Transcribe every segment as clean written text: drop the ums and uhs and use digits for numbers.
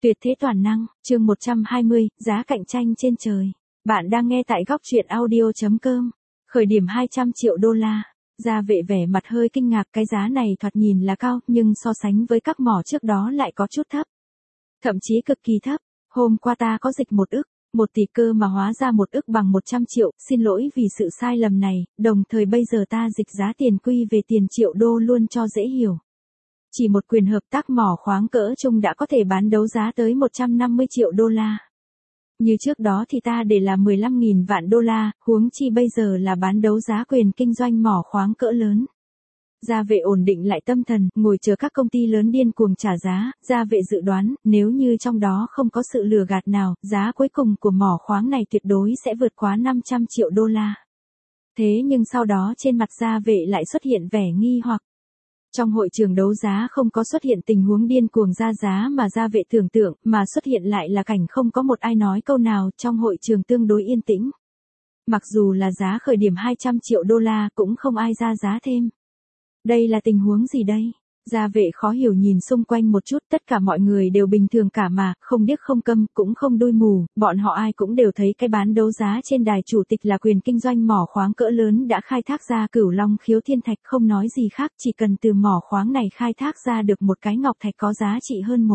Tuyệt thế toàn năng, chương 120, giá cạnh tranh trên trời. Bạn đang nghe tại góc truyện audio.com. Khởi điểm 200 triệu đô la. Gia vệ vẻ mặt hơi kinh ngạc, cái giá này thoạt nhìn là cao, nhưng so sánh với các mỏ trước đó lại có chút thấp. Thậm chí cực kỳ thấp. Hôm qua ta có dịch 1 ức, 1 tỷ cơ mà hóa ra 1 ức bằng 100 triệu, xin lỗi vì sự sai lầm này, đồng thời bây giờ ta dịch giá tiền quy về tiền triệu đô luôn cho dễ hiểu. Chỉ một quyền hợp tác mỏ khoáng cỡ trung đã có thể bán đấu giá tới 150 triệu đô la. Như trước đó thì ta để là 15.000 vạn đô la, huống chi bây giờ là bán đấu giá quyền kinh doanh mỏ khoáng cỡ lớn. Gia vệ ổn định lại tâm thần, ngồi chờ các công ty lớn điên cuồng trả giá. Gia vệ dự đoán, nếu như trong đó không có sự lừa gạt nào, giá cuối cùng của mỏ khoáng này tuyệt đối sẽ vượt quá 500 triệu đô la. Thế nhưng sau đó trên mặt Gia vệ lại xuất hiện vẻ nghi hoặc. Trong hội trường đấu giá không có xuất hiện tình huống điên cuồng ra giá mà Gia vệ tưởng tượng, mà xuất hiện lại là cảnh không có một ai nói câu nào, trong hội trường tương đối yên tĩnh. Mặc dù là giá khởi điểm 200 triệu đô la cũng không ai ra giá thêm. Đây là tình huống gì đây? Gia vệ khó hiểu nhìn xung quanh một chút, tất cả mọi người đều bình thường cả mà, không điếc không câm, cũng không đuôi mù, bọn họ ai cũng đều thấy cái bán đấu giá trên đài chủ tịch là quyền kinh doanh mỏ khoáng cỡ lớn đã khai thác ra Cửu Long Khiếu Thiên Thạch, không nói gì khác, chỉ cần từ mỏ khoáng này khai thác ra được một cái ngọc thạch có giá trị hơn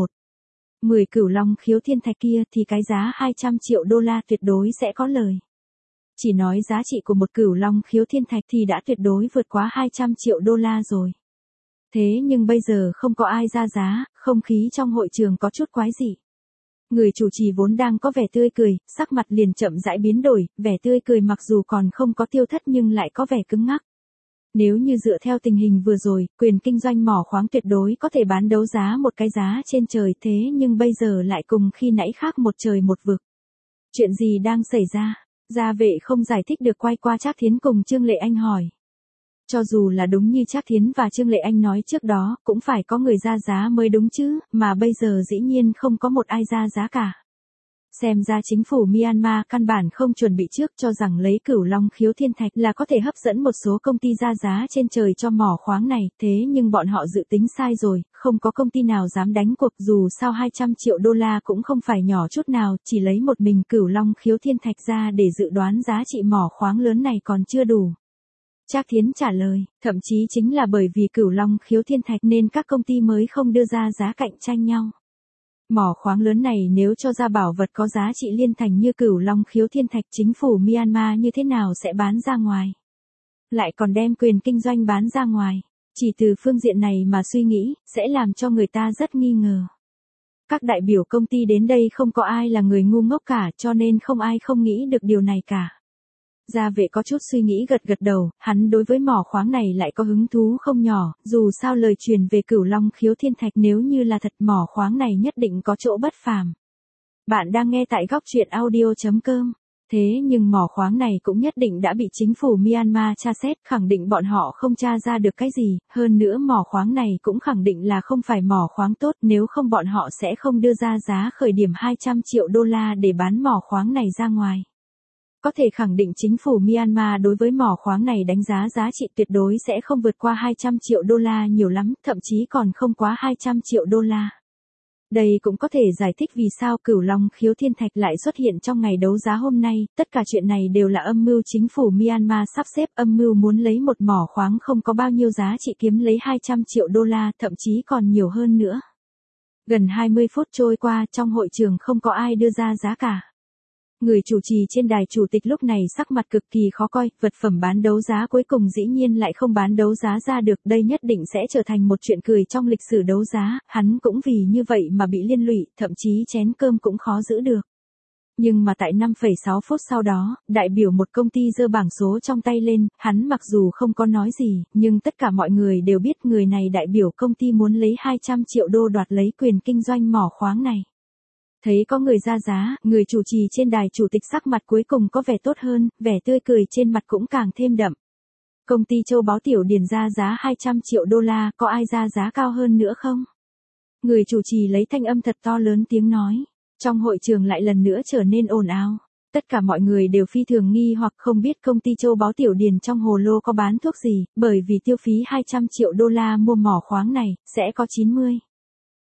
10 Cửu Long Khiếu Thiên Thạch kia thì cái giá 200 triệu đô la tuyệt đối sẽ có lời. Chỉ nói giá trị của một Cửu Long Khiếu Thiên Thạch thì đã tuyệt đối vượt quá 200 triệu đô la rồi. Thế nhưng bây giờ không có ai ra giá, không khí trong hội trường có chút quái dị. Người chủ trì vốn đang có vẻ tươi cười, sắc mặt liền chậm rãi biến đổi, vẻ tươi cười mặc dù còn không có tiêu thất nhưng lại có vẻ cứng ngắc. Nếu như dựa theo tình hình vừa rồi, quyền kinh doanh mỏ khoáng tuyệt đối có thể bán đấu giá một cái giá trên trời, thế nhưng bây giờ lại cùng khi nãy khác một trời một vực. Chuyện gì đang xảy ra? Gia vệ không giải thích được, quay qua Trác Thiến cùng Trương Lệ Anh hỏi. Cho dù là đúng như Trác Thiến và Trương Lệ Anh nói trước đó, cũng phải có người ra giá mới đúng chứ, mà bây giờ dĩ nhiên không có một ai ra giá cả. Xem ra chính phủ Myanmar căn bản không chuẩn bị trước, cho rằng lấy Cửu Long Khiếu Thiên Thạch là có thể hấp dẫn một số công ty ra giá trên trời cho mỏ khoáng này, thế nhưng bọn họ dự tính sai rồi, không có công ty nào dám đánh cuộc, dù sao 200 triệu đô la cũng không phải nhỏ chút nào, chỉ lấy một mình Cửu Long Khiếu Thiên Thạch ra để dự đoán giá trị mỏ khoáng lớn này còn chưa đủ. Trác Thiến trả lời, thậm chí chính là bởi vì Cửu Long Khiếu Thiên Thạch nên các công ty mới không đưa ra giá cạnh tranh nhau. Mỏ khoáng lớn này nếu cho ra bảo vật có giá trị liên thành như Cửu Long Khiếu Thiên Thạch, chính phủ Myanmar như thế nào sẽ bán ra ngoài? Lại còn đem quyền kinh doanh bán ra ngoài. Chỉ từ phương diện này mà suy nghĩ, sẽ làm cho người ta rất nghi ngờ. Các đại biểu công ty đến đây không có ai là người ngu ngốc cả, cho nên không ai không nghĩ được điều này cả. Gia vệ có chút suy nghĩ gật gật đầu, hắn đối với mỏ khoáng này lại có hứng thú không nhỏ, dù sao lời truyền về Cửu Long Khiếu Thiên Thạch nếu như là thật, mỏ khoáng này nhất định có chỗ bất phàm. Bạn đang nghe tại góc truyện audio.com. Thế nhưng mỏ khoáng này cũng nhất định đã bị chính phủ Myanmar tra xét, khẳng định bọn họ không tra ra được cái gì, hơn nữa mỏ khoáng này cũng khẳng định là không phải mỏ khoáng tốt, nếu không bọn họ sẽ không đưa ra giá khởi điểm 200 triệu đô la để bán mỏ khoáng này ra ngoài. Có thể khẳng định chính phủ Myanmar đối với mỏ khoáng này đánh giá giá trị tuyệt đối sẽ không vượt qua 200 triệu đô la nhiều lắm, thậm chí còn không quá 200 triệu đô la. Đây cũng có thể giải thích vì sao Cửu Long Khiếu Thiên Thạch lại xuất hiện trong ngày đấu giá hôm nay, tất cả chuyện này đều là âm mưu chính phủ Myanmar sắp xếp, âm mưu muốn lấy một mỏ khoáng không có bao nhiêu giá trị kiếm lấy 200 triệu đô la, thậm chí còn nhiều hơn nữa. Gần 20 phút trôi qua, trong hội trường không có ai đưa ra giá cả. Người chủ trì trên đài chủ tịch lúc này sắc mặt cực kỳ khó coi, vật phẩm bán đấu giá cuối cùng dĩ nhiên lại không bán đấu giá ra được, đây nhất định sẽ trở thành một chuyện cười trong lịch sử đấu giá, hắn cũng vì như vậy mà bị liên lụy, thậm chí chén cơm cũng khó giữ được. Nhưng mà tại 5,6 phút sau đó, đại biểu một công ty giơ bảng số trong tay lên, hắn mặc dù không có nói gì, nhưng tất cả mọi người đều biết người này đại biểu công ty muốn lấy 200 triệu đô đoạt lấy quyền kinh doanh mỏ khoáng này. Thấy có người ra giá, người chủ trì trên đài chủ tịch sắc mặt cuối cùng có vẻ tốt hơn, vẻ tươi cười trên mặt cũng càng thêm đậm. Công ty Châu Báu Tiểu Điền ra giá 200 triệu đô la, có ai ra giá cao hơn nữa không? Người chủ trì lấy thanh âm thật to lớn tiếng nói. Trong hội trường lại lần nữa trở nên ồn ào. Tất cả mọi người đều phi thường nghi hoặc không biết công ty Châu Báu Tiểu Điền trong hồ lô có bán thuốc gì, bởi vì tiêu phí 200 triệu đô la mua mỏ khoáng này, sẽ có 90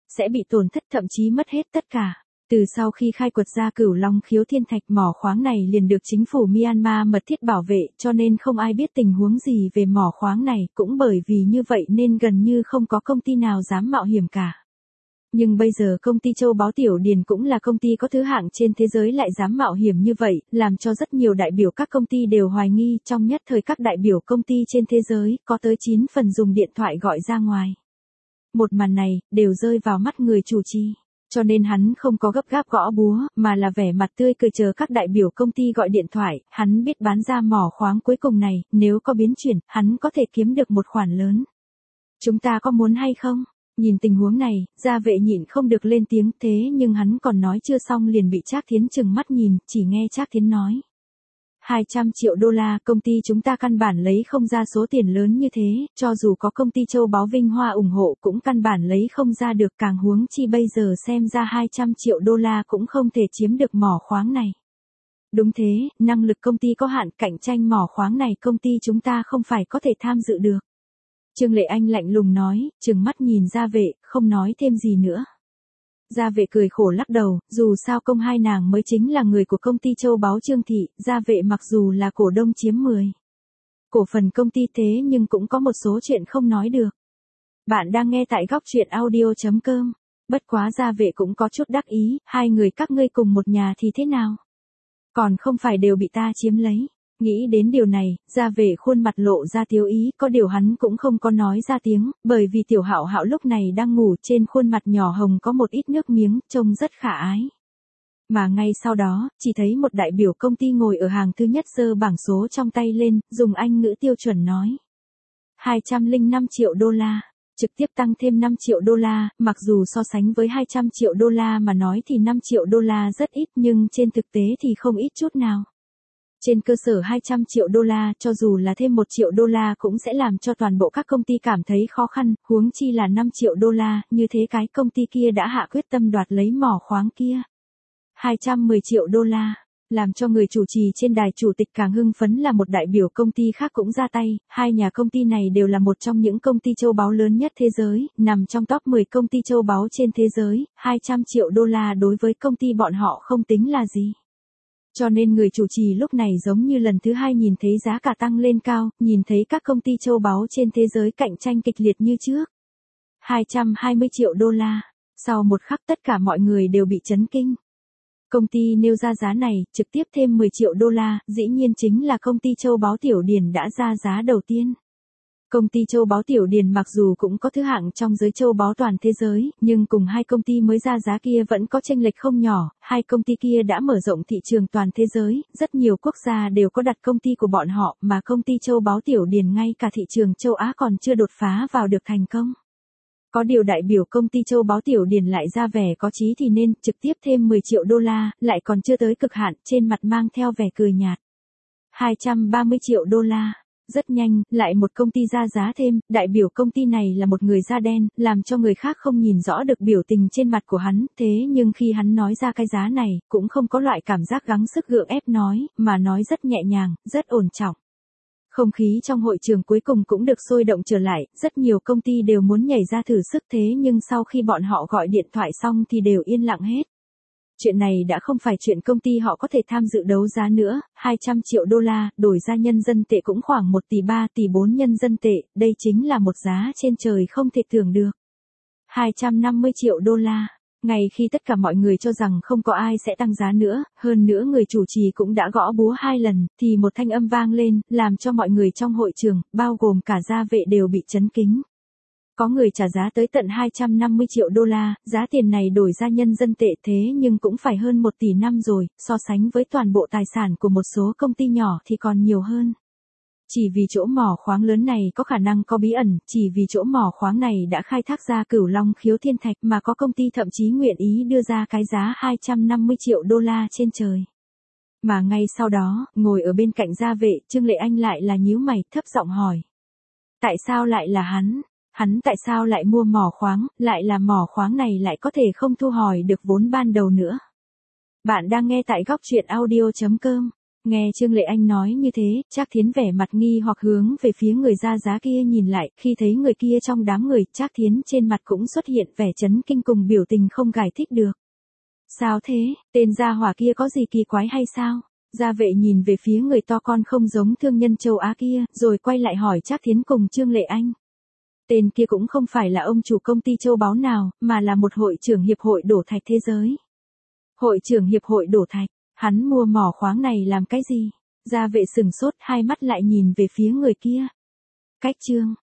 sẽ bị tổn thất thậm chí mất hết tất cả. Từ sau khi khai quật ra Cửu Long Khiếu Thiên Thạch, mỏ khoáng này liền được chính phủ Myanmar mật thiết bảo vệ, cho nên không ai biết tình huống gì về mỏ khoáng này, cũng bởi vì như vậy nên gần như không có công ty nào dám mạo hiểm cả. Nhưng bây giờ công ty châu báu Tiểu Điền cũng là công ty có thứ hạng trên thế giới lại dám mạo hiểm như vậy, làm cho rất nhiều đại biểu các công ty đều hoài nghi, trong nhất thời các đại biểu công ty trên thế giới, có tới 9 phần dùng điện thoại gọi ra ngoài. Một màn này, đều rơi vào mắt người chủ trì. Cho nên hắn không có gấp gáp gõ búa, mà là vẻ mặt tươi cười chờ các đại biểu công ty gọi điện thoại, hắn biết bán ra mỏ khoáng cuối cùng này, nếu có biến chuyển, hắn có thể kiếm được một khoản lớn. Chúng ta có muốn hay không? Nhìn tình huống này, Gia Vệ nhịn không được lên tiếng, thế nhưng hắn còn nói chưa xong liền bị Trác Thiến trừng mắt nhìn, chỉ nghe Trác Thiến nói. 200 triệu đô la, công ty chúng ta căn bản lấy không ra số tiền lớn như thế, cho dù có công ty châu báu Vinh Hoa ủng hộ cũng căn bản lấy không ra được, càng huống chi bây giờ xem ra 200 triệu đô la cũng không thể chiếm được mỏ khoáng này. Đúng thế, năng lực công ty có hạn, cạnh tranh mỏ khoáng này công ty chúng ta không phải có thể tham dự được. Trương Lệ Anh lạnh lùng nói, trừng mắt nhìn Gia Vệ, không nói thêm gì nữa. Gia Vệ cười khổ lắc đầu, dù sao công hai nàng mới chính là người của công ty châu báu Trương Thị, Gia Vệ mặc dù là cổ đông chiếm 10 cổ phần công ty thế nhưng cũng có một số chuyện không nói được. Bạn đang nghe tại góc truyện audio.com. Bất quá Gia Vệ cũng có chút đắc ý, hai người các ngươi cùng một nhà thì thế nào? Còn không phải đều bị ta chiếm lấy. Nghĩ đến điều này, Gia Vệ khuôn mặt lộ ra tiêu ý, có điều hắn cũng không có nói ra tiếng, bởi vì Tiểu Hạo Hạo lúc này đang ngủ, trên khuôn mặt nhỏ hồng có một ít nước miếng, trông rất khả ái. Mà ngay sau đó, chỉ thấy một đại biểu công ty ngồi ở hàng thứ nhất giơ bảng số trong tay lên, dùng Anh ngữ tiêu chuẩn nói. 205 triệu đô la. Trực tiếp tăng thêm 5 triệu đô la, mặc dù so sánh với 200 triệu đô la mà nói thì 5 triệu đô la rất ít nhưng trên thực tế thì không ít chút nào. Trên cơ sở 200 triệu đô la, cho dù là thêm 1 triệu đô la cũng sẽ làm cho toàn bộ các công ty cảm thấy khó khăn, huống chi là 5 triệu đô la, như thế cái công ty kia đã hạ quyết tâm đoạt lấy mỏ khoáng kia. 210 triệu đô la, làm cho người chủ trì trên đài chủ tịch càng hưng phấn là một đại biểu công ty khác cũng ra tay, hai nhà công ty này đều là một trong những công ty châu báu lớn nhất thế giới, nằm trong top 10 công ty châu báu trên thế giới, 200 triệu đô la đối với công ty bọn họ không tính là gì. Cho nên người chủ trì lúc này giống như lần thứ hai nhìn thấy giá cả tăng lên cao, nhìn thấy các công ty châu báu trên thế giới cạnh tranh kịch liệt như trước. 220 triệu đô la, sau một khắc tất cả mọi người đều bị chấn kinh. Công ty nêu ra giá này, trực tiếp thêm 10 triệu đô la, dĩ nhiên chính là công ty châu báu Tiểu Điền đã ra giá đầu tiên. Công ty châu báu Tiểu Điền mặc dù cũng có thứ hạng trong giới châu báu toàn thế giới, nhưng cùng hai công ty mới ra giá kia vẫn có chênh lệch không nhỏ, hai công ty kia đã mở rộng thị trường toàn thế giới, rất nhiều quốc gia đều có đặt công ty của bọn họ, mà công ty châu báu Tiểu Điền ngay cả thị trường châu Á còn chưa đột phá vào được thành công. Có điều đại biểu công ty châu báu Tiểu Điền lại ra vẻ có chí thì nên, trực tiếp thêm 10 triệu đô la, lại còn chưa tới cực hạn, trên mặt mang theo vẻ cười nhạt. 230 triệu đô la. Rất nhanh, lại một công ty ra giá thêm, đại biểu công ty này là một người da đen, làm cho người khác không nhìn rõ được biểu tình trên mặt của hắn, thế nhưng khi hắn nói ra cái giá này, cũng không có loại cảm giác gắng sức gượng ép nói, mà nói rất nhẹ nhàng, rất ổn trọng. Không khí trong hội trường cuối cùng cũng được sôi động trở lại, rất nhiều công ty đều muốn nhảy ra thử sức thế nhưng sau khi bọn họ gọi điện thoại xong thì đều yên lặng hết. Chuyện này đã không phải chuyện công ty họ có thể tham dự đấu giá nữa, 200 triệu đô la, đổi ra nhân dân tệ cũng khoảng 1 tỷ 3 tỷ 4 nhân dân tệ, đây chính là một giá trên trời không thể tưởng được. 250 triệu đô la, ngay khi tất cả mọi người cho rằng không có ai sẽ tăng giá nữa, hơn nữa người chủ trì cũng đã gõ búa 2 lần, thì một thanh âm vang lên, làm cho mọi người trong hội trường, bao gồm cả Gia Vệ đều bị chấn kính. Có người trả giá tới tận 250 triệu đô la, giá tiền này đổi ra nhân dân tệ thế nhưng cũng phải hơn 1 tỷ năm rồi, so sánh với toàn bộ tài sản của một số công ty nhỏ thì còn nhiều hơn. Chỉ vì chỗ mỏ khoáng lớn này có khả năng có bí ẩn, chỉ vì chỗ mỏ khoáng này đã khai thác ra Cửu Long Khiếu Thiên Thạch mà có công ty thậm chí nguyện ý đưa ra cái giá 250 triệu đô la trên trời. Mà ngay sau đó, ngồi ở bên cạnh Gia Vệ, Trương Lệ Anh lại là nhíu mày, thấp giọng hỏi. Tại sao lại là hắn? Hắn tại sao lại mua mỏ khoáng, lại là mỏ khoáng này lại có thể không thu hồi được vốn ban đầu nữa? Bạn đang nghe tại góc truyện audio.com. Nghe Trương Lệ Anh nói như thế, Trác Thiến vẻ mặt nghi hoặc hướng về phía người ra giá kia nhìn lại, khi thấy người kia trong đám người, Trác Thiến trên mặt cũng xuất hiện vẻ chấn kinh cùng biểu tình không giải thích được. Sao thế, tên gia hỏa kia có gì kỳ quái hay sao? Gia vệ nhìn về phía người to con không giống thương nhân châu Á kia, rồi quay lại hỏi Trác Thiến cùng Trương Lệ Anh. Tên kia cũng không phải là ông chủ công ty châu báu nào, mà là một hội trưởng hiệp hội đổ thạch thế giới. Hội trưởng hiệp hội đổ thạch, hắn mua mỏ khoáng này làm cái gì? Gia vệ sừng sốt, hai mắt lại nhìn về phía người kia. Cách Trương